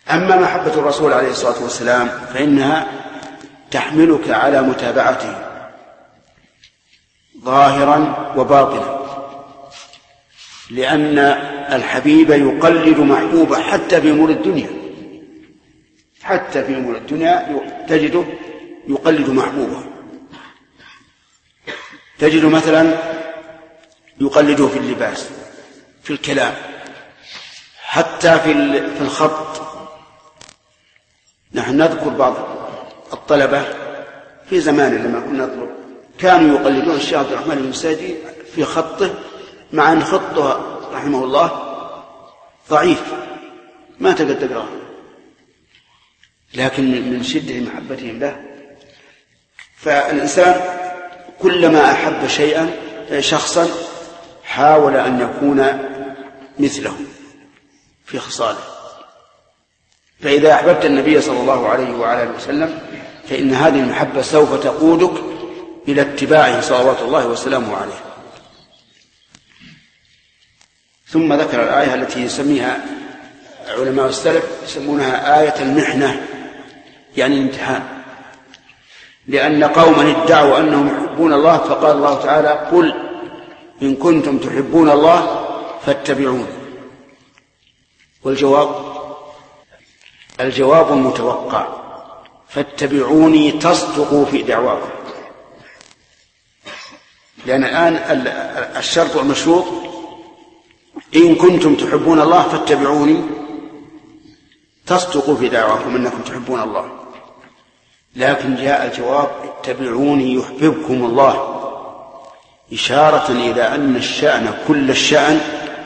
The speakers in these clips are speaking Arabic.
أما محبة الرسول عليه الصلاة والسلام فإنها تحملك على متابعته ظاهرا وباطنا، لأن الحبيب يقلد محبوبه حتى في أمور الدنيا، حتى في أمور الدنيا تجده يقلد محبوبه. تجد مثلا يقلده في اللباس، في الكلام، حتى في الخط. نحن نذكر بعض الطلبة في زمان لما كنا نطلب كانوا يقلدون الشيخ عبد الرحمن المساجي في خطه، مع أن خطه رحمه الله ضعيف ما تقدر تقرأه، لكن من شدة محبتهم له. فالإنسان كلما أحب شخصا حاول أن يكون مثله في خصاله. فإذا أحببت النبي صلى الله عليه وعلى وسلم فإن هذه المحبة سوف تقودك إلى اتباعه صلوات الله وسلامه عليه. ثم ذكر الآية التي يسميها علماء السلف يسمونها آية المحنة، يعني الامتحان، لأن قوما ادعوا أنهم يحبون الله فقال الله تعالى: قل إن كنتم تحبون الله فاتبعون. الجواب المتوقع: فاتبعوني تصدقوا في دعواكم. لأن الآن الشرط المشروط إن كنتم تحبون الله فاتبعوني تصدقوا في دعواكم أنكم تحبون الله. لكن جاء الجواب: اتبعوني يحببكم الله، إشارة إلى أن الشأن كل الشأن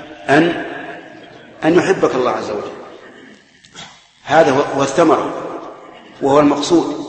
أن يحبك الله عز وجل. هذا هو الثمرة وهو المقصود.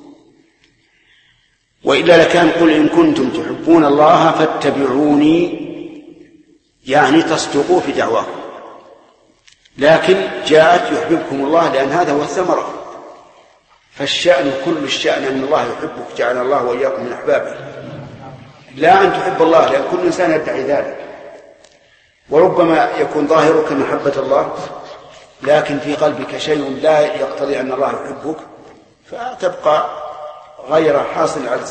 وإلا لكان قل إن كنتم تحبون الله فاتبعوني، يعني تصدقوا في دعواكم. لكن جاءت يحببكم الله لأن هذا هو الثمرة. فالشأن كل الشأن أن الله يحبك، جعل الله وإياكم من أحبابه، لا أن تحب الله، لأن كل إنسان يدعي ذلك. وربما يكون ظاهرك محبة الله لكن في قلبك شيء لا يقتضي أن الله يحبك، فتبقى غير حاصل على